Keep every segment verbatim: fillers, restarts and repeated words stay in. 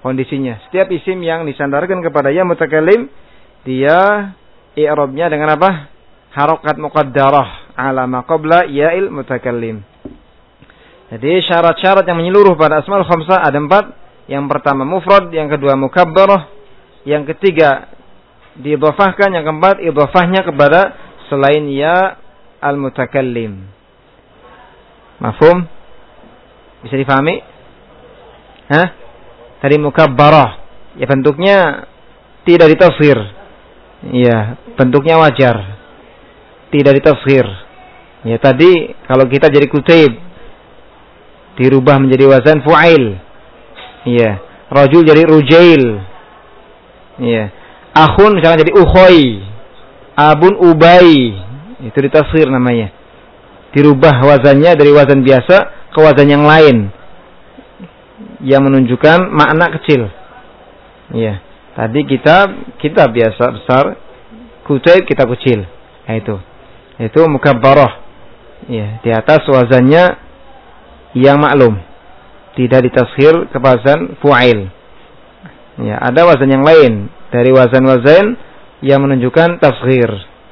kondisinya. Setiap isim yang disandarkan kepada ya mutakallim, dia i'rabnya dengan apa? Harokat muqaddarah ala ma qabla ya'il mutakallim. Jadi syarat-syarat yang menyeluruh pada asmaul khamsah ada empat. Yang pertama mufrad, yang kedua mukabbarah, yang ketiga diidhafahkan, yang keempat idhafahnya kepada selain ya al-mutakallim. Mafhum? Bisa difahami? Hah? Tadi mukabbarah, ya bentuknya tidak ditafsir. Ya, bentuknya wajar. Tidak ditafsir. Ya tadi kalau kita jadi kutaib dirubah menjadi wazan fu'ail. Iya, rajul jadi rujail. Iya. Akhun misalnya jadi ukhoy. Abun ubay. Itu ditafsir namanya. Dirubah wazannya dari wazan biasa ke wazan yang lain yang menunjukkan makna kecil. Iya. Tadi kita kita biasa besar, kutaib kita kecil. Nah, itu. Itu mukabbarah. Iya, di atas wazannya yang maklum. Tidak ditafsir ke wazan fu'ail. Ya, ada wazan yang lain dari wazan-wazan yang menunjukkan tafsir.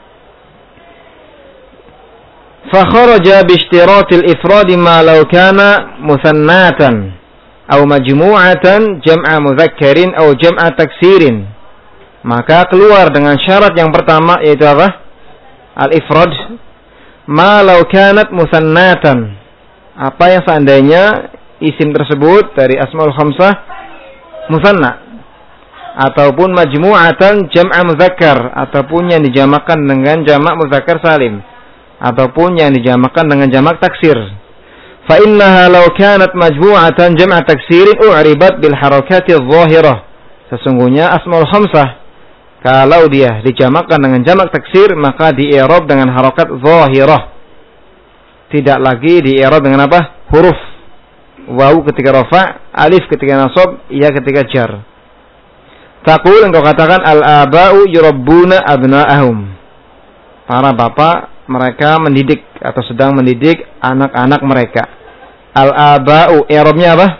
Fa kharaja bi ishtiratil ifrad ma law kana musannatan aw majmu'atan jam'a mudzakkarin aw jam'a taksirin. Maka keluar dengan syarat yang pertama yaitu apa? Al-ifrad ma law kanat musannatan. Apa yang seandainya isim tersebut dari asmaul khamsah musanna ataupun majmu'atan jam'a mudzakkar ataupun yang dijamakan dengan jamak mudzakkar salim ataupun yang dijamakan dengan jamak taksir. Fa innaha law kanat majmu'atan jam'a taksirin u'ribat bil harakati adh-dhahirah. Sesungguhnya asmaul khamsah kalau dia dijamakan dengan jamak taksir maka di-i'rab dengan harakat dhahirah. Tidak lagi di-i'rab dengan apa? Huruf. Wawu ketika rafa, alif ketika nasab, ya ketika jar. Taqul, engkau katakan al-aba'u yurabbuna abna'ahum. Para bapak mereka mendidik atau sedang mendidik anak-anak mereka. Al-aba'u i'rabnya apa?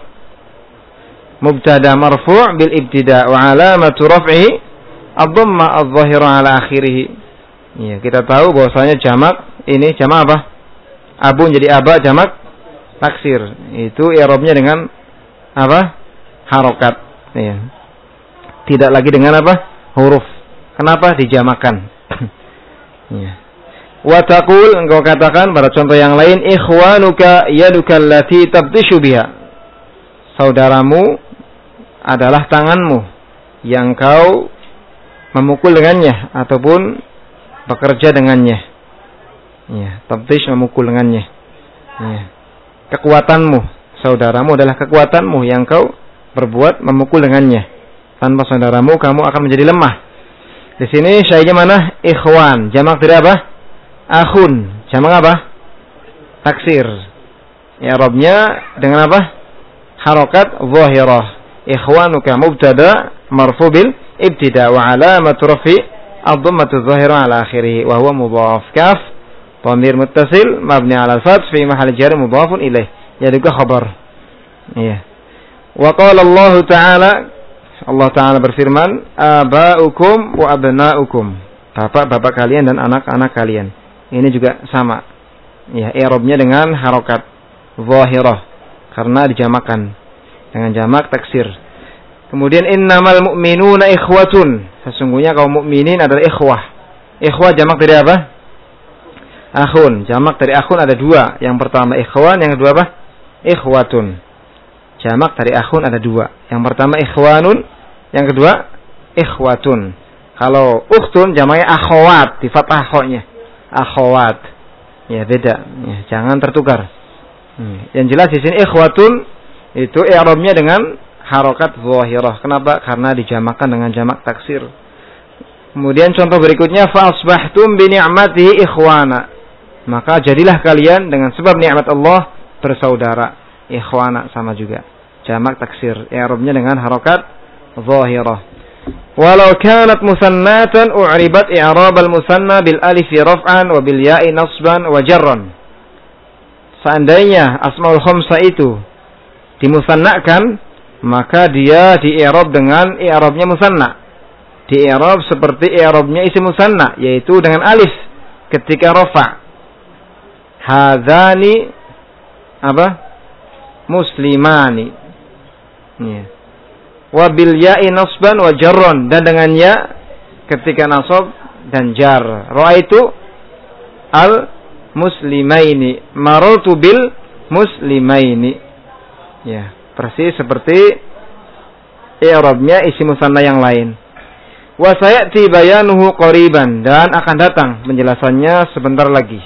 Mubtada marfu' bil ibtida' wa alamatu raf'ihi ad-dhamma adh-dhahira 'ala akhirih. Ya, kita tahu bahwasanya jamak ini jamak apa? Abun jadi aba, jamak taksir. Itu i'rabnya dengan apa? Harokat. Ya. Tidak lagi dengan apa? Huruf. Kenapa? Dijamakan. Ya. Wa taqul, engkau katakan pada contoh yang lain, ikhwanuka yaduka allati tabtishu biha. Saudaramu adalah tanganmu yang kau memukul dengannya ataupun bekerja dengannya. Ya, tabtish memukul dengannya. Ya. Kekuatanmu, saudaramu adalah kekuatanmu yang kau berbuat memukul dengannya. Tanpa saudaramu kamu akan menjadi lemah. Di sini syai'nya mana? Ikhwan. Jamak dari apa? Akhun. Jamak apa? Taksir. I'rabnya dengan apa? Harakat zahirah. Ikhwanuka mubtada marfu bil ibtida wa alamatu rafi ad-dhammatu dhahira ala akhirih wa huwa mudhaf. Kaf dhamir muttasil mabni ala al-fath fi mahall jar mudhafun ilaih. Ya juga khabar. Iya. Wa qala Allah Ta'ala, Allah Ta'ala berfirman, aba'ukum wa abna'ukum. Bapak-bapak kalian dan anak-anak kalian. Ini juga sama. Ya, i'rabnya dengan harakat zahirah karena dijamakan dengan jamak taksir. Kemudian innamal mu'minuna ikhwatun. Sesungguhnya kaum mukminin adalah ikhwah. Ikhwah jamak dari apa? Akhun. Jamak dari akhun ada dua. Yang pertama ikhwan, yang kedua apa? Ikhwatun. Jamak dari akhun ada dua. Yang pertama ikhwanun, yang kedua ikhwatun. Kalau ukhtun jamaknya akhwat, di fathah kha-nya. Akhwat. Ya beda. Ya, jangan tertukar. Hmm. Yang jelas di sini ikhwatun itu i'rabnya dengan harakat zahirah. Kenapa? Karena dijamakan dengan jamak taksir. Kemudian contoh berikutnya fa asbahtum bi ni'matihi ikhwana. Maka jadilah kalian dengan sebab nikmat Allah bersaudara. Ikhwana sama juga. Jamak taksir. I'rabnya dengan harakat zahirah. Walau kanat musannatan u'ribat i'rab al-musanna bil alif raf'an wa bil ya'i nasban wa jarran. Seandainya asmaul khamsah itu dimusannakan, maka dia di-i'rab dengan i'rabnya musanna. Di-i'rab seperti i'rabnya isim musanna, yaitu dengan alif ketika rafa. Hadzani apa? Muslimani. Ya. Wa bil ya'i nasban wa jarron, dan dengan ya ketika nasab dan jar. Ra'aitu al muslimaini, marartu bil muslimaini. Ya, persis seperti i'rabnya isim musanna yang lain. Wa sayati bayanuhu qariban, dan akan datang penjelasannya sebentar lagi.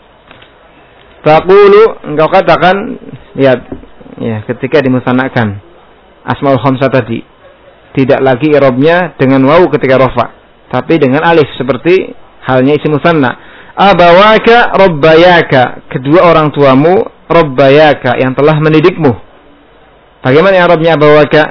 Taqulu, engkau katakan, lihat ya, ketika dimusannakan asmaul khamsah tadi, tidak lagi i'rabnya dengan waw ketika rafa, tapi dengan alif seperti halnya isim musanna. Abawaka rabbayaka, kedua orang tuamu rabbayaka, yang telah mendidikmu. Bagaimana i'rabnya abawaka?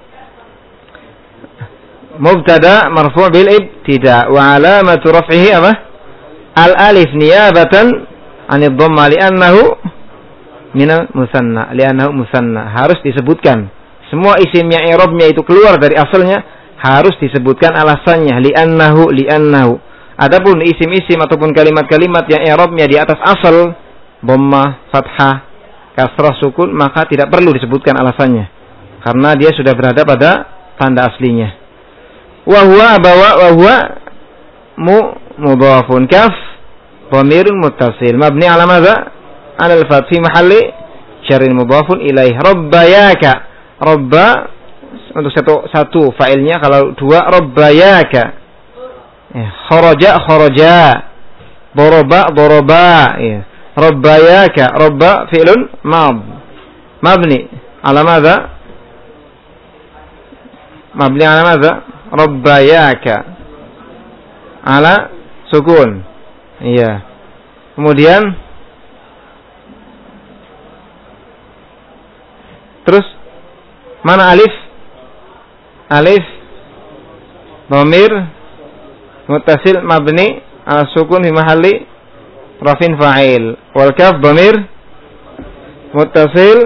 Mubtada marfu' bil ibtida wa alamatu raf'ihi apa? Al alif niyabatan 'anid dhamma li'annahu minal musanna, li'annahu musanna. Harus disebutkan semua isim yang i'rabnya itu keluar dari asalnya, harus disebutkan alasannya, li'annahu li'annahu. Adapun isim-isim ataupun kalimat-kalimat yang i'rabnya di atas asal, dhammah, fathah, kasrah, sukun, maka tidak perlu disebutkan alasannya, karena dia sudah berada pada tanda aslinya. Wa huwa abawa wa huwa mu mudhafun, kaf dhamirun muttasil mabni ala madza? Ala al-fath fi mahalli syarrin mudhafun ilaih. Rabbayaka, rabba untuk satu satu fa'ilnya, kalau dua rabbayaka. Ya, kharaja kharaja, daraba daraba. Ya. Rabbayaka, rabba fi'lun mad mabni ala madza? Mabni ala madza? Rabbayaka ala sukun. Iya. Kemudian terus mana alif? Alif dhamir muttasil mabni ala sukun fi mahalli rafin fa'il. Wal kaf dhamir muttasil,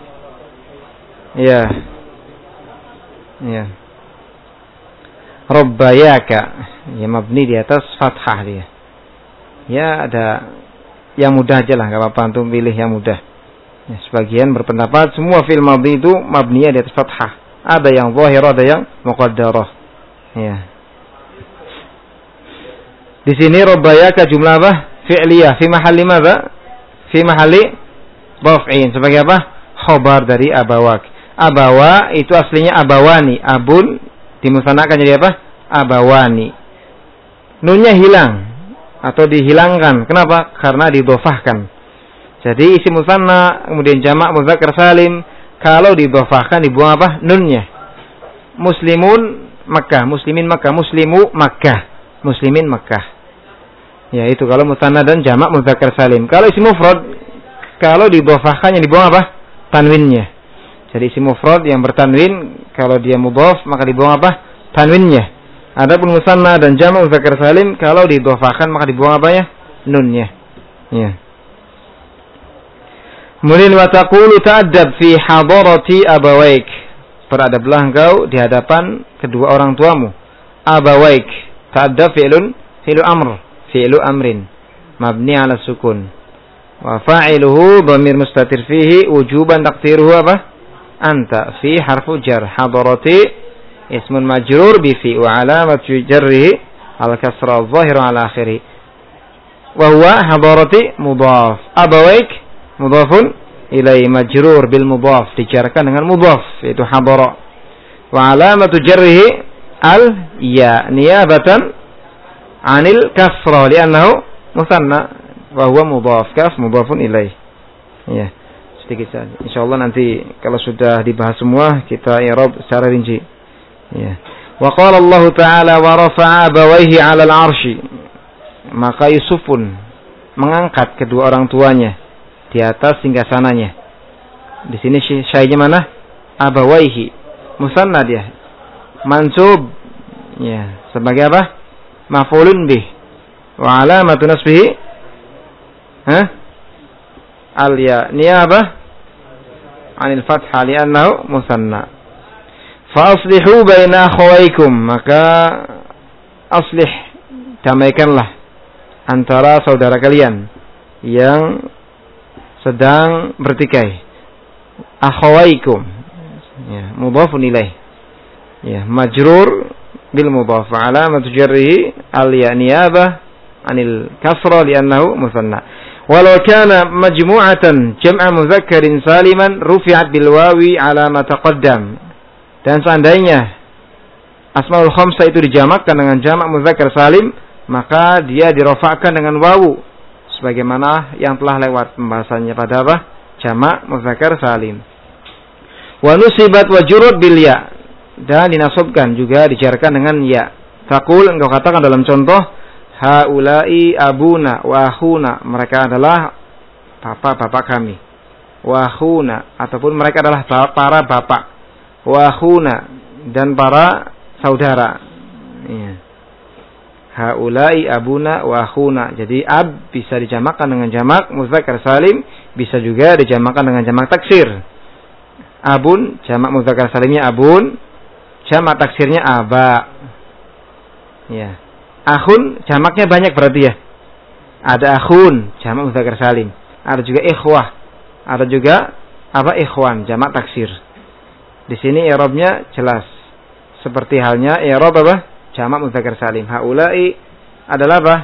ya. Ya. Rabbayaka, ya, mabni di atas fathah dia. Ya, ada yang mudah aja lah, enggak apa-apa, antum pilih yang mudah. Ya, sebagian berpendapat semua fi'il madhi itu mabniya di atas fathah. Ada yang zahir, ada yang muqaddarah. Ya. Di sini rabbayaka jumlah apa? Fi'liyah, fi mahalli madza? Fi mahalli raf'in. Sebagai apa? Khabar dari abawak. Abawa itu aslinya abawani, abun dimusanakan jadi apa? Abawani. Nunnya hilang atau dihilangkan. Kenapa? Karena didhofahkan. Jadi isim musanna kemudian jamak mudzakkar salim, kalau didhofahkan dibuang apa? Nunnya. Muslimun Makkah, muslimin Makkah, muslimu Makkah, muslimin Makkah. Ya, itu kalau musanna dan jamak mudzakkar salim. Kalau isim mufrad, kalau didhofahkan yang dibuang apa? Tanwinnya. Jadi isim mufrad yang bertanwin, kalau dia mudhaf maka dibuang apa? Tanwinnya. Adapun musanna dan jamak mudzakkar salim, kalau didhofahkan maka dibuang apanya? Nunnya. Ya. Kemudian wa taqulu ta'addab fi hadarati abawaik. Beradablah engkau di hadapan kedua orang tuamu. Abawaik. Ta'addab fi'lun fi'lu amr, fi'lu amrin mabni 'ala sukun. Wa fa'iluhu dhamir mustatir fihi wujuban taqdiruhu apa? Anta. Fi harfu jar. Hadarati ismun majrur bi fi wa alamat jarrihi al-kasra adh-dhahira 'ala akhirih. Wa huwa hadarati mudhaf. Abawaik mudhafun ilai majrur bil mudhaf, dijarkan dengan mudhaf yaitu hadara. Wa alamatu jarrihi al ya niyabatan 'anil kasra li'annahu musanna wa huwa mudhaf, kaf mudhafun ilai. Ya, sedikit saja. Insyaallah nanti kalau sudah dibahas semua kita i'rab secara rinci. Ya. Wa qala Allah Ta'ala wa rafa'a abawayhi 'ala al-'arsy. Maka Yusuf pun mengangkat kedua orang tuanya di atas singgasananya. Di sini syai'nya mana? Abawaihi. Musanna dia. Mansub. Ya, sebagai apa? Maf'ulun bih. Wa alamatu nasbihi ha? Al ya niyabah 'anil fathah li'annahu musanna. Fa aslihu baina akhawaykum, maka aslih, damaikanlah antara saudara kalian yang sedang bertikai. Akhawaykum, ya, mudhafun ilaih, ya, majrur bil mudhaf, alamat jarrihi al-ya niyabah anil kasra li'annahu musanna. Walau kana majmu'atan jam'a mudzakkarin saliman rufi'at bil wawi ala ma taqaddam. Dan seandainya asmaul khamsah itu dijamakkan dengan jamak mudzakkar salim, maka dia dirofakkan dengan wawu sebagaimana yang telah lewat pembahasannya pada apa? Jamak mudzakkar salim. Wa nusibat wa jurud bil ya, dan dinasabkan juga dijarkan dengan ya. Taqul, engkau katakan dalam contoh, haula'i abuna wa akhuna, mereka adalah bapak-bapak kami. Wa akhuna, ataupun mereka adalah para bapak. Wa akhuna, dan para saudara. Ya. Haula'i abuna wa akhuna. Jadi ab bisa dijamakkan dengan jamak mudzakkar salim, bisa juga dijamakkan dengan jamak taksir. Abun, jamak mudzakkar salimnya abun, jamak taksirnya aba. Ya. Akhun, jamaknya banyak berarti ya. Ada akhun, jamak mudzakkar salim. Ada juga ikhwah. Ada juga apa? Ikhwan, jamak taksir. Di sini i'rabnya jelas. Seperti halnya i'rab apa? Jamak mudzakkar salim. Haula'i adalah apa?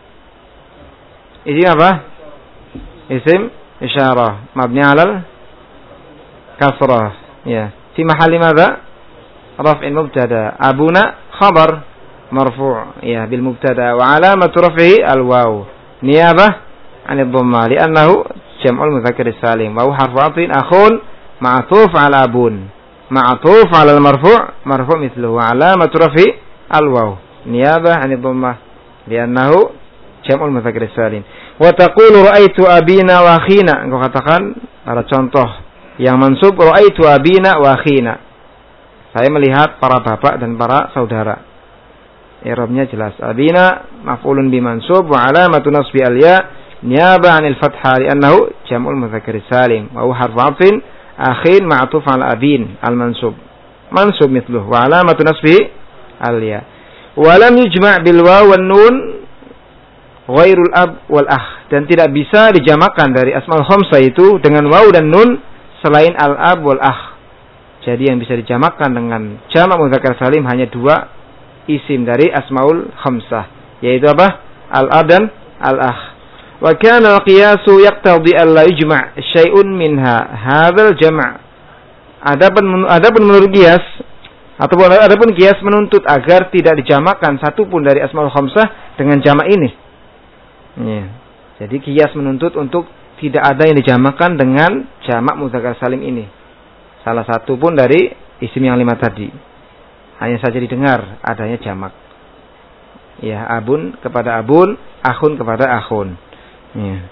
Isim apa? Isim isyarah. Mabni 'alal kasrah. Ya. Fi mahalli madza? Raf'in mubtada. Abuna khabar marfu', ya, bil mubtada wa 'alamatu raf'ihi al-waw. Niyabah 'anil dhamma li'annahu jam'ul mudzakkar salim. Wa harfu 'athfin akhun ma'tuf 'ala abun. Ma'tuf 'ala al-marfu', marfu' mithluhu wa 'alamatu raf'i al-waw. Niyabah 'anil dhamma li'annahu jam'ul mudzakkar salim. Wa taqulu ra'aitu abina wa akhina. Engkau katakan ada contoh yang mansub, ra'aitu abina wa akhina. Saya melihat para bapak dan para saudara. I'rabnya jelas. Abina maf'ulun bi mansub wa alamatu nasbi al-ya niyaba 'anil fathah li'annahu jam'ul mudzakkar salim. Wa huwa harfu 'athfin akhin ma'tuf 'ala abin al-mansub. Mansub mithluhu wa alamatu nasbi al-ya. Wa lam yujma' bil waw wan nun ghairul ab wal akh, dan tidak bisa dijamakkan dari asmaul khamsah itu dengan waw dan nun selain al-ab wal akh. Jadi yang bisa dijamakkan dengan jamak mudzakkar salim hanya dua isim dari asmaul khamsah, yaitu apa? Al-ab dan al-akh. Wa kana al-qiyasu yaqtadi an la yujma' syai'un minha hadzal jam'. Adapun adapun menurut qiyas ataupun adapun qiyas menuntut agar tidak dijamakkan satu pun dari asmaul khamsah dengan jamak ini. Ya. Jadi qiyas menuntut untuk tidak ada yang dijamakkan dengan jamak mudzakkar salim ini. Salah satu pun dari isim yang lima tadi. Hanya saja didengar adanya jamak. Ya, abun kepada abun, akhun kepada akhun. Ya.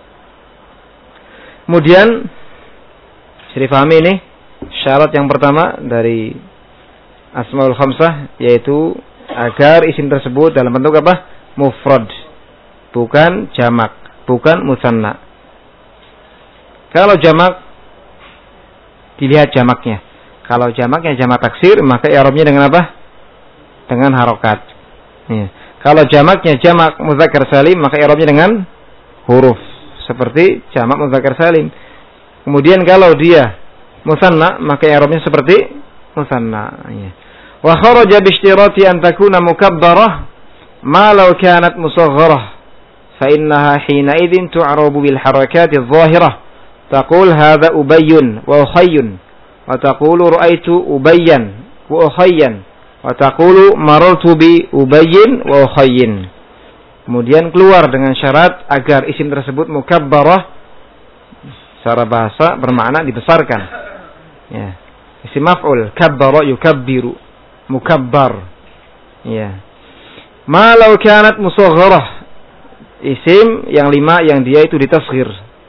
Kemudian bisa difahami ini syarat yang pertama dari asmaul khamsah, yaitu agar isim tersebut dalam bentuk apa? Mufrad, bukan jamak, bukan musanna. Kalau jamak, dilihat jamaknya. Kalau jamaknya jamak taksir, maka i'rabnya dengan apa? Dengan harokat. Ya. Kalau jamaknya jamak mudzakkar salim, maka i'rabnya dengan huruf, seperti jamak mudzakkar salim. Kemudian kalau dia musanna, maka i'rabnya seperti musanna. Ya. Wa kharaja bi ishtirati an takuna mukabbarah ma law kanat musaghharah fa innaha hina idzin tu'rabu bil harakati adh-dhahirah. Taqul hadza ubayyun wa ukhayyun, wa taqulu ra'aitu ubayyan wa ukhayyan, wa taqulu marartu bi ubayyin wa ukhayyin. Kemudian keluar dengan syarat agar isim tersebut mukabbarah, secara bahasa bermakna dibesarkan. Ya. Isim maf'ul kabbara yukabbiru, mukabbar. Ya. Ma law kanat musaghharah, isim yang lima yang dia itu ditasghir.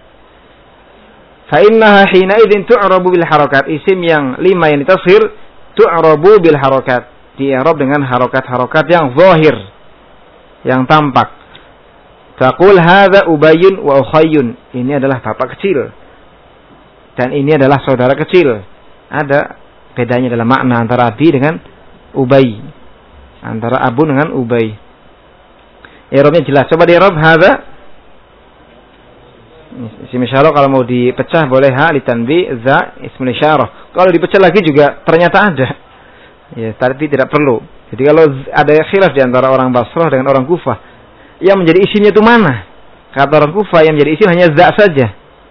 Fa innaha hina idzin tu'rabu bil harakat, isim yang lima yang ditasghir tu'rabu bil harakat, di-i'rab dengan harokat-harokat yang zahir, yang tampak. Taqul hadza ubayyun wa ukhayyun, ini adalah bapak kecil dan ini adalah saudara kecil. Ada bedanya dalam makna antara Abi dengan Ubay. Antara Abu dengan Ubay. I'rabnya jelas. Coba di i'rab hadza. Isim isyarah kalau mau dipecah boleh ha litanbi za ismul isyarah. Kalau dipecah lagi juga ternyata ada. Ya, tapi tidak perlu. Jadi kalau ada khilaf di antara orang Basrah dengan orang Kufah, yang menjadi isimnya itu mana? Kata orang Kufah yang menjadi isim hanya za saja.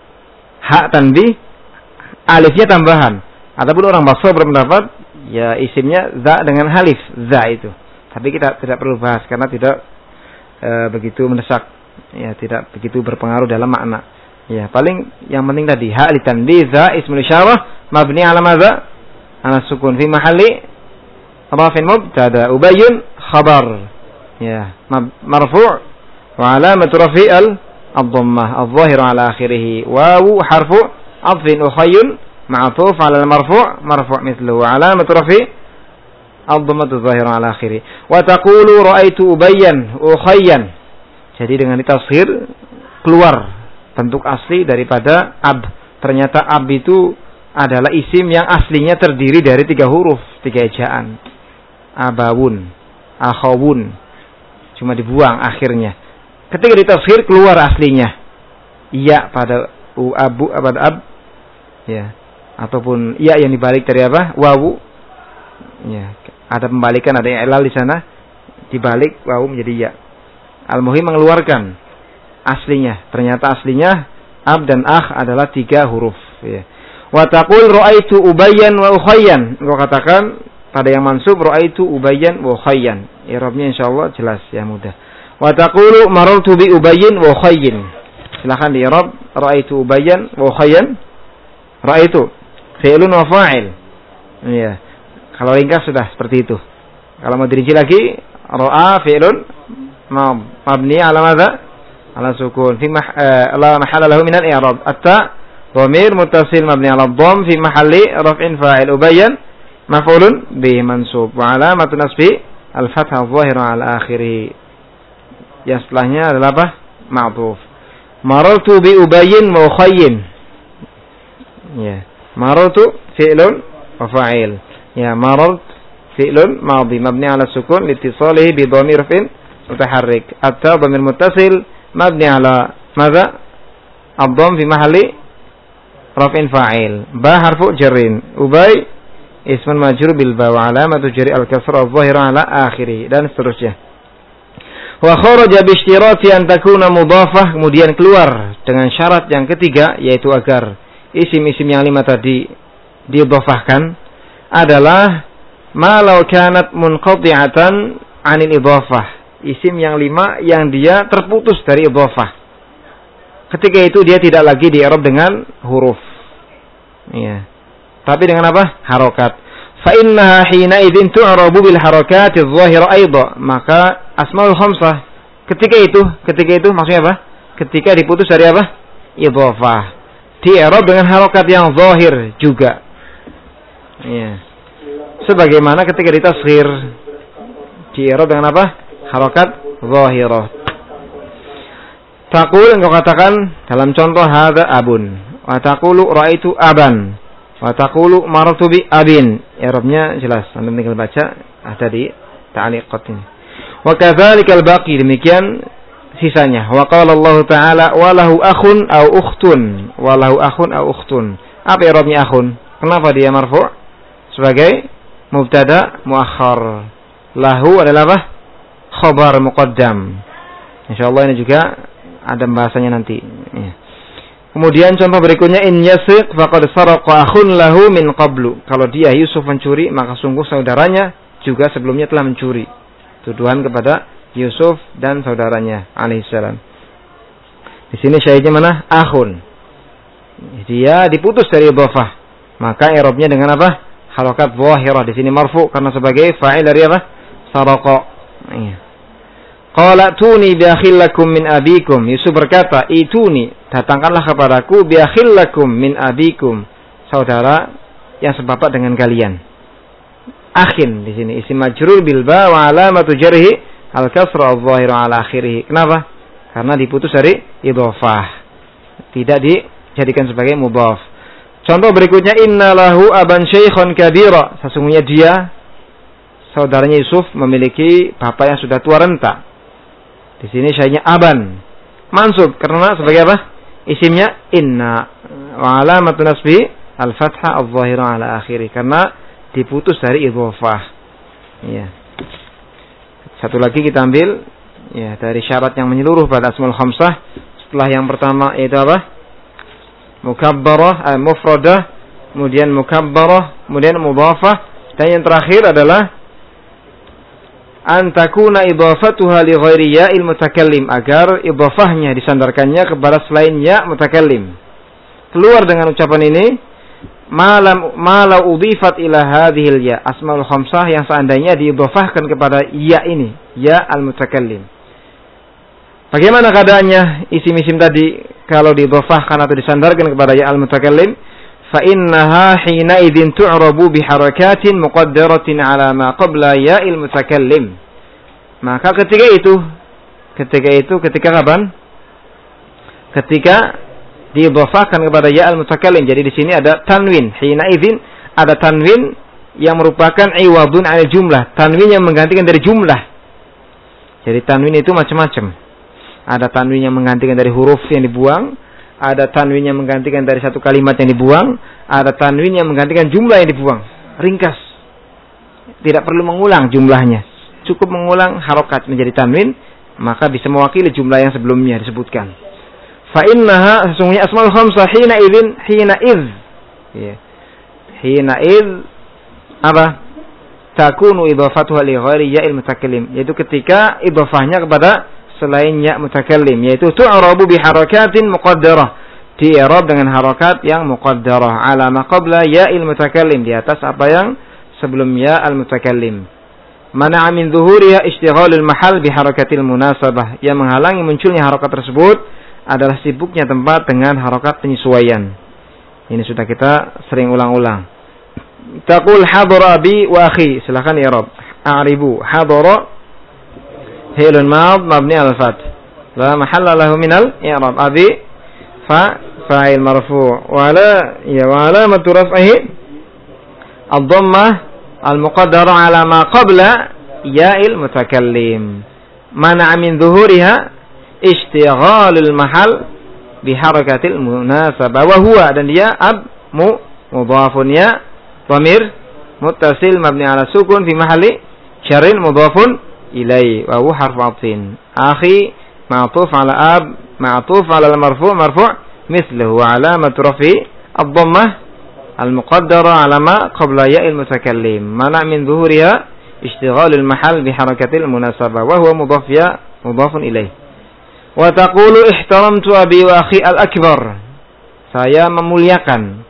Ha tanbi, alifnya tambahan. Ataupun orang Basrah berpendapat ya isimnya za dengan halif, za itu. Tapi kita tidak perlu bahas karena tidak e, begitu mendesak. Ya, tidak begitu berpengaruh dalam makna. Ya, paling yang penting tadi ha li tanbi za ismul isyarah mabni ala madza? Ala sukun fi mahalli rafin mubtada Ubayyun khabar. Ya, marfu' wa alamatu rafi'al ad-dhammah adh-dhahir ala akhirih. Wawu harfu adfin ukhayyun ma'tuf ala al-marfu' marfu' mithluhu wa alamatu rafi' ad-dhammah adh-dhahir ala akhirih. Wa taqulu ra'aitu Ubayyan ukhayyan. Jadi dengan ditafsir keluar bentuk asli daripada ab. Ternyata ab itu adalah isim yang aslinya terdiri dari tiga huruf, tiga ejaan. Abawun, akhawun. Cuma dibuang akhirnya. Ketika ditafsir keluar aslinya. Iya pada u abu pada ab. Ya. Ataupun iya yang dibalik dari apa? Wawu. Ya. Ada pembalikan, ada yang ilal di sana. Dibalik wawu menjadi iya. Al-Muhim mengeluarkan aslinya. Ternyata aslinya ab dan akh adalah tiga huruf. Ya. Wa taqul ra'aitu Ubayyan wa Ukhayyan. Engkau katakan pada yang mansub ra'aitu Ubayyan wa Ukhayyan. I'rabnya insyaallah jelas ya mudah. Wa taqulu marartu bi Ubayyin wa Ukhayyin. Silakan di i'rab ra'aitu Ubayyan wa Ukhayyan. Ra'aitu fi'lun wa fa'il. Iya. Kalau ringkas sudah seperti itu. Kalau mau dirinci lagi ra'a fi'lun mabni ala madza? Ala sukun fi mah la mahalla lahu min al-i'rab. At-ta dhamir muttasil mabni ala dhamm fi mahalli raf'in fa'il. Ubayyan maf'ulun bihi mansub wa alamatu nasbi al-fathah adh-dhahira ala akhirih. Yang setelahnya adalah apa? Ma'tuf. Marartu bi Ubayyin wa Ukhayyin. Ya, marartu fi'lun wa fa'il. Ya, marart fi'lun madhi mabni ala sukun liittisalihi bi dhamir raf'in mutaharrik. Atta dhamir muttasil mabni ala madza? Ad-dhamm fi mahalli raf'in fa'il. Ba harfu jarrin. Ubay ismun majrur bil ba wa alamatu jarri al-kasra adh-dhahira ala akhirih dan seterusnya. Wa kharaja bi ishtirati an takuna mudhafah, kemudian keluar dengan syarat yang ketiga yaitu agar isim-isim yang lima tadi diidhafahkan adalah ma law kanat munqati'atan 'anil idhafah. Isim yang lima yang dia terputus dari idhafah. Ketika itu dia tidak lagi di-i'rab dengan huruf. Iya. Tapi dengan apa? Harokat. Fa innaha hina idzin tu'rabu bil harakati adh-dhahira aidha. Maka asmaul khamsah ketika itu, ketika itu maksudnya apa? Ketika diputus dari apa? Idhafah. Di-i'rab dengan harokat yang zahir juga. Iya. Sebagaimana ketika ditashghir di-i'rab dengan apa? Harokat zahirah. Taqul, engkau katakan dalam contoh hadza abun. Wa taqulu ra'aitu aban. Wa taqulu marartu bi abin. I'rabnya jelas. Anda tinggal baca ada di ta'liqat ini. Wa kadzalikal baqi, demikian sisanya. Wa qala Allah Ta'ala wa lahu akhun aw ukhtun. Wa lahu akhun aw ukhtun. Apa i'rabnya akhun? Kenapa dia marfu'? Sebagai mubtada muakhar. Lahu adalah apa? Khabar muqaddam. Insyaallah ini juga ada bahasanya nanti. Ya. Kemudian contoh berikutnya in yasriq faqad saraqa akhun lahu min qablu. Kalau dia Yusuf mencuri, maka sungguh saudaranya juga sebelumnya telah mencuri. Tuduhan kepada Yusuf dan saudaranya alaihissalam. Di sini syahidnya mana? Akhun. Dia diputus dari idhafah. Maka i'rabnya dengan apa? Harakat zahirah. Di sini marfu karena sebagai fa'il dari apa? Saraqa. Iya. Qala tuni bi akhil lakum min abikum. Yusuf berkata, "Ituni, datangkanlah kepadaku bi akhil lakum min abikum." Saudara yang sebapak dengan kalian. Akhin di sini isim majrur bil ba wa alamatu jarhi al kasra adh-dhahira ala akhirih. Kenapa? Karena diputus dari idhafah. Tidak dijadikan sebagai mudhaf. Contoh berikutnya, inna lahu aban syaikhan kabira. Sesungguhnya dia, saudaranya Yusuf, memiliki bapak yang sudah tua renta. Di sini syaiknya aban. Mansub karena sebagai apa? Isimnya inna. Wa alamatu nasbi al-fathah al-zahira ala akhiri. Karena diputus dari idhofah. Ya. Satu lagi kita ambil ya dari syarat yang menyeluruh pada asmaul khamsah. Setelah yang pertama itu apa? Mukabbarah, eh, mufradah, kemudian mukabbarah, kemudian mudhafah, dan yang terakhir adalah an takuna idhafatuha li ghairi ya'il mutakallim, agar idhafahnya disandarkannya kepada selain ya mutakallim. Keluar dengan ucapan ini, malam malau udhifat ila hadhil ya, asmaul khamsah yang seandainya diidhafahkan kepada ya ini, ya al-mutakallim. Bagaimana keadaannya isim-isim tadi kalau diidhafahkan atau disandarkan kepada ya al-mutakallim? Fa innaha hina idzin tu'rabu bi harakatin muqaddaratin ala ma qabla ya'il mutakallim. Maka ketika itu, ketika itu ketika kapan? Ketika diidhafahkan kepada ya al-mutakallim. Jadi di sini ada tanwin. Hina idzin ada tanwin yang merupakan iwadun 'ala jumlah, tanwin yang menggantikan dari jumlah. Jadi tanwin itu macam-macam. Ada tanwin yang menggantikan dari huruf yang dibuang, ada tanwin yang menggantikan dari satu kalimat yang dibuang, ada tanwin yang menggantikan jumlah yang dibuang. Ringkas. Tidak perlu mengulang jumlahnya. Cukup mengulang harokat menjadi tanwin, maka bisa mewakili jumlah yang sebelumnya disebutkan. Fa innaha, sesungguhnya asmaul khamsah hina idzin, hina idz. Ya. Hina idz apa? Takunu idhafatuha li ghairi ya'il mutakallim, yaitu ketika idhafahnya kepada selain ya mutakallim, yaitu tu'rabu bi harakatin muqaddarah, di-i'rab dengan harakat yang muqaddarah ala ma qabla ya'il mutakallim, di atas apa yang sebelum ya al-mutakallim. Mana'a min dhuhuriha ishtighalul mahal bi harakatil munasabah, yang menghalangi munculnya harakat tersebut adalah sibuknya tempat dengan harakat penyesuaian. Ini sudah kita sering ulang-ulang. Taqul hadara abi wa akhi, silakan i'rab. A'ribu hadara fi'lun madh mabni al-fath la mahalla lahu min al-i'rab. Abi fa fa'il marfu' wa ala ya wa alamatu raf'ihi ad-dhammah al-muqaddara 'ala ma qabla ya'il mutakallim. Mana'a min dhuhuriha ishtighalul mahal bi harakatil munasabah wa huwa, dan dia ab mu mudhafun ya dhamir muttasil mabni 'ala sukun fi mahalli syarrin mudhafun ilai wa huwa harfu 'athfin. Akhi ma'tuf 'ala ab ma'tuf 'ala al-marfu' marfu' mithluhu wa 'alamatu raf'i ad-dhammah al-muqaddara 'ala ma qabla ya'il mutakallim. Mana' min dhuhuriha ishtighalul mahal bi harakatil munasabah wa huwa mudhaf ya mudhafun ilai. Wa taqulu ihtaramtu abi wa akhi al-akbar, saya memuliakan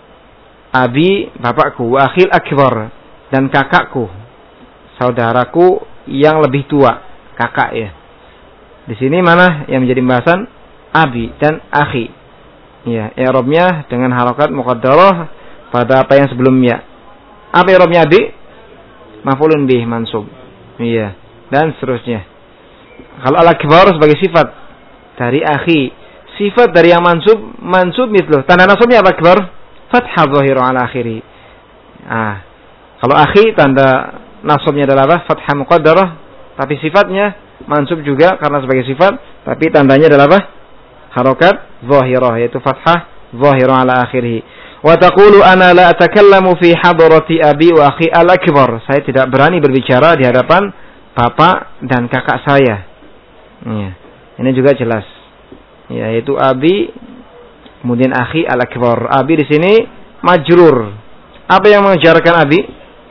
abi bapakku, wa akhi al-akbar, dan kakakku saudaraku yang lebih tua, kakak ya. Di sini mana yang menjadi pembahasan? Abi dan akhi. Ya, i'rabnya dengan harakat muqaddarah pada apa yang sebelumnya. Apa i'rabnya abi? Maf'ulun bih mansub. Iya, dan seterusnya. Kalau al-akbar sebagai sifat dari akhi, sifat dari yang mansub, mansub mithlu. Tanda nasabnya apa akbar? Fathah zahir ala akhiri. Ah, kalau akhi tanda nasabnya adalah apa? Fathah muqaddarah, tapi sifatnya mansub juga karena sebagai sifat, tapi tandanya adalah apa? Harakat zahirah, yaitu fathah zahirah ala akhirih. Wa taqulu ana la atakallamu fi hadrati abi wa akhi al-akbar, saya tidak berani berbicara di hadapan bapak dan kakak saya. Ya, ini juga jelas. Ya, yaitu abi kemudian akhi al-akbar. Abi di sini majrur. Apa yang mengejarkan abi?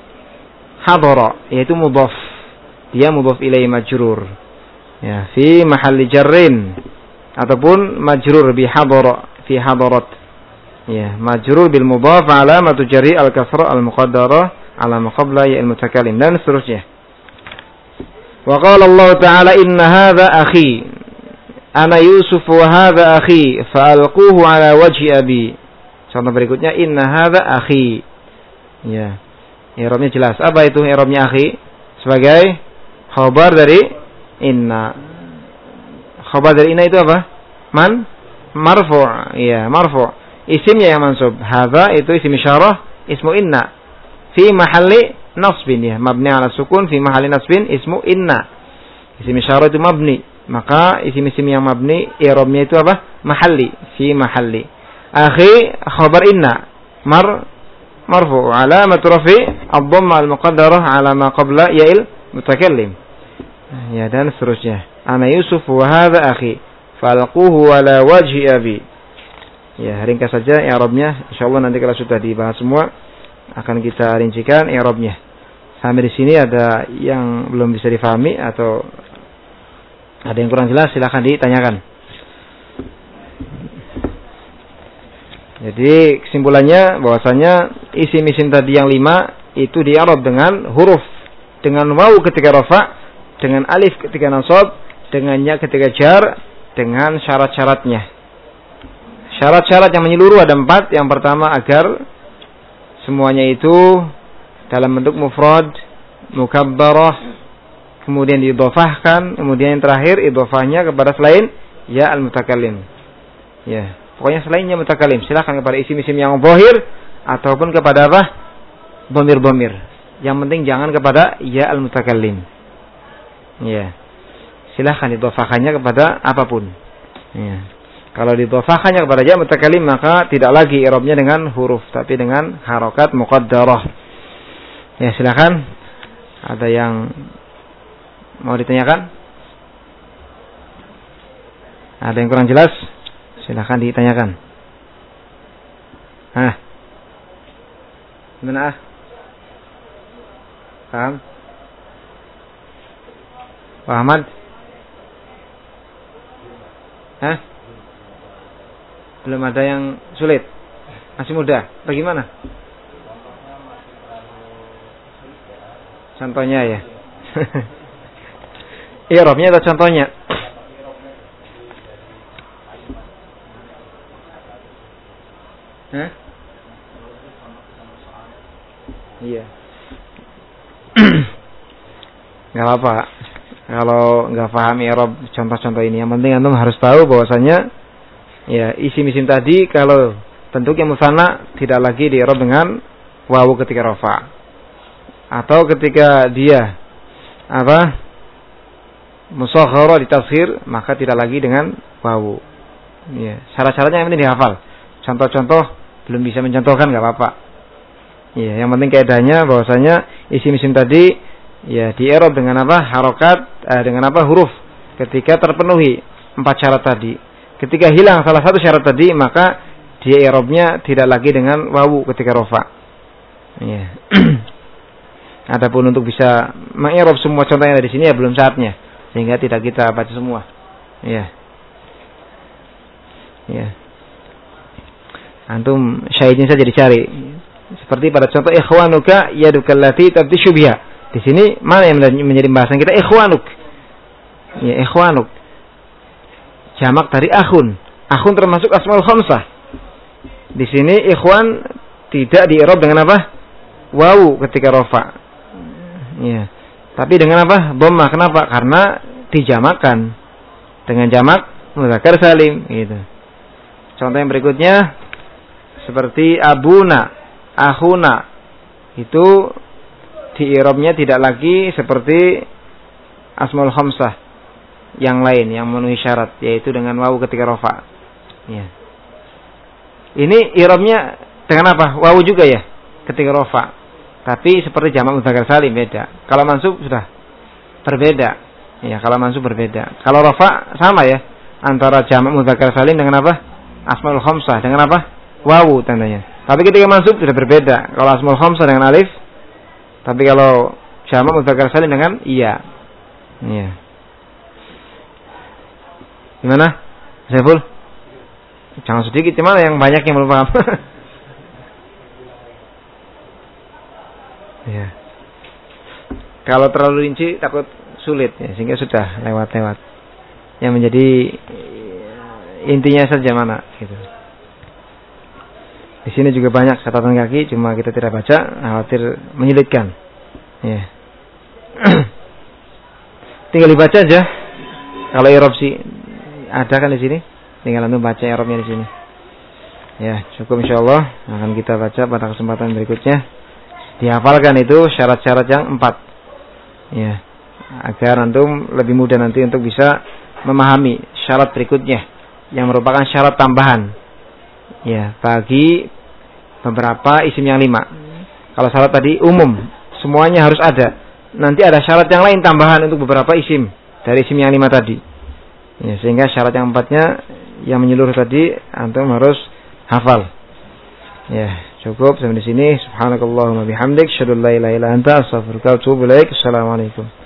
Hadara, yaitu mudhaf. Dia mudhaf ilaihi majrur. Ya, fi mahalli jarrin ataupun majrur bi hadara, fi hadarat. Ya, majrur bil mudhaf alamatu jarri al-kasra al-muqaddara ala ma qabla ya al-mutakallim, dan seterusnya. Wa qala Allah Ta'ala inna hadha akhi ana Yusuf wa hadha akhi fa'alquhu ala wajhi abi. Contoh berikutnya inna hadha akhi. Ya. I'rabnya jelas. Apa itu i'rabnya akhi? Sebagai khabar dari inna. Khabar dari inna itu apa? Man? Marfu'. Iya, marfu'. isimnya yang mansub. Hadza itu isim isyarah ismu inna fi mahalli nasbin ya, mabni ala sukun fi mahalli nasbin ismu inna. Isim isyarah itu mabni, maka isim-isim yang mabni i'rabnya itu apa? Mahalli, fi mahalli. Akhi khabar inna mar marfu alamatu rafi ad-dhamma al-muqaddarah ala ma qabla ya'il mutakallim. Ya, dan seterusnya. Ana Yusuf wa hadha akhi falquhu ala wajhi abi. Ya, ringkas saja i'rabnya. Insyaallah nanti kalau sudah dibahas semua akan kita rincikan i'rabnya. Sampai di sini ada yang belum bisa difahami atau ada yang kurang jelas, silakan ditanyakan. Jadi kesimpulannya bahwasanya isim-isim tadi yang lima itu di-i'rab dengan huruf, dengan wawu ketika rafa, dengan alif ketika nasab, dengan ya ketika jar, dengan syarat-syaratnya. Syarat-syarat yang menyeluruh ada empat. Yang pertama agar semuanya itu dalam bentuk mufrad, mukabbarah, kemudian diidhofahkan, kemudian yang terakhir idhofahnya kepada selain ya al-mutakallim. Ya, pokoknya selainnya mutakallim. Silakan kepada isim-isim yang zahir ataupun kepada apa? Dhamir-dhamir. Yang penting jangan kepada ya al-mutakallim. Ya. Silakan idhofahkannya kepada apapun. Ya. Kalau didhofahkannya kepada ya mutakallim maka tidak lagi i'rabnya dengan huruf tapi dengan harokat muqaddarah. Ya, silakan. Ada yang mau ditanyakan? Ada yang kurang jelas? Silakan ditanyakan. Hah? Gimana ah? Paham? Pak Ahmad? Hah? Belum ada yang sulit? Masih muda? Bagaimana? Contohnya ya. I'rabnya atau contohnya? Hah? Iya. Gak apa-apa. Kalau nggak paham i'rab contoh-contoh ini, yang penting antum harus tahu bahwasanya ya isim-isim tadi kalau bentuknya musanna tidak lagi di-i'rab dengan wawu ketika rafa. Atau ketika dia apa? Musaghara ditashir maka tidak lagi dengan wawu. Ya, syarat-syaratnya yang penting dihafal. Contoh-contoh belum bisa mencontohkan enggak apa-apa. Ya, yang penting kaidahnya bahwasanya isim-isim tadi ya di-i'rab dengan apa? Harokat eh, dengan apa? Huruf ketika terpenuhi empat syarat tadi. Ketika hilang salah satu syarat tadi maka dia i'rabnya tidak lagi dengan wawu ketika rafa. Ya. Adapun untuk bisa mengi'rab semua contohnya di sini ya belum saatnya, sehingga tidak kita baca semua. Ya. Ya. Antum syahidin saja dicari. Seperti pada contoh ikhwanuka yadukallati tabtishu biha. Di sini mana yang menjadi bahasan kita? Ikhwanuk. Ya, ikhwanuk. Jamak dari akhun. Akhun termasuk asmaul khamsah. Di sini ikhwan tidak di-i'rab dengan apa? Wawu ketika rafa. Ya. Tapi dengan apa? Dhammah. Kenapa? Karena dijamakan dengan jamak mudzakkar salim gitu. Contoh yang berikutnya seperti abuna, akhuna. Itu di-i'rabnya tidak lagi seperti asmaul khamsah yang lain yang memenuhi syarat, yaitu dengan wawu ketika rafa. Ya. Ini i'rabnya dengan apa? Wawu juga ya ketika rafa. Tapi seperti jamak mudzakkar salim beda. Kalau mansub sudah berbeda. Ya, kalau mansub berbeda. Kalau rafa sama ya antara jamak mudzakkar salim dengan apa? Asmaul khamsah dengan apa? Wawu tandanya. Tapi ketika mansub sudah berbeda. Kalau asmaul khamsah dengan alif. Tapi kalau jamak mudzakkar salim dengan iya. Iya. Gimana? Saiful? Jangan sedikit, gimana yang banyak yang belum paham? Ya. Kalau terlalu rinci takut sulit ya, sehingga sudah lewat-lewat. Yang menjadi intinya saja mana gitu. Di sini juga banyak catatan kaki, cuma kita tidak baca, khawatir menyulitkan. Ya. Tinggal dibaca aja. Kalau i'rab sih ada kan di sini. Tinggal antum baca i'rabnya di sini. Ya, cukup insyaallah akan kita baca pada kesempatan berikutnya. Dihafalkan itu syarat-syarat yang empat. Ya, agar antum lebih mudah nanti untuk bisa memahami syarat berikutnya yang merupakan syarat tambahan. Ya, bagi beberapa isim yang lima. Kalau syarat tadi umum, semuanya harus ada. Nanti ada syarat yang lain tambahan untuk beberapa isim dari isim yang lima tadi. Ya, sehingga syarat yang empatnya yang menyeluruh tadi antum harus hafal. Ya, cukup sampai di sini. Subhanakallahumma bihamdik, asyhadu an la ilaha illa anta, astaghfiruka wa atubu ilaik. Assalamualaikum.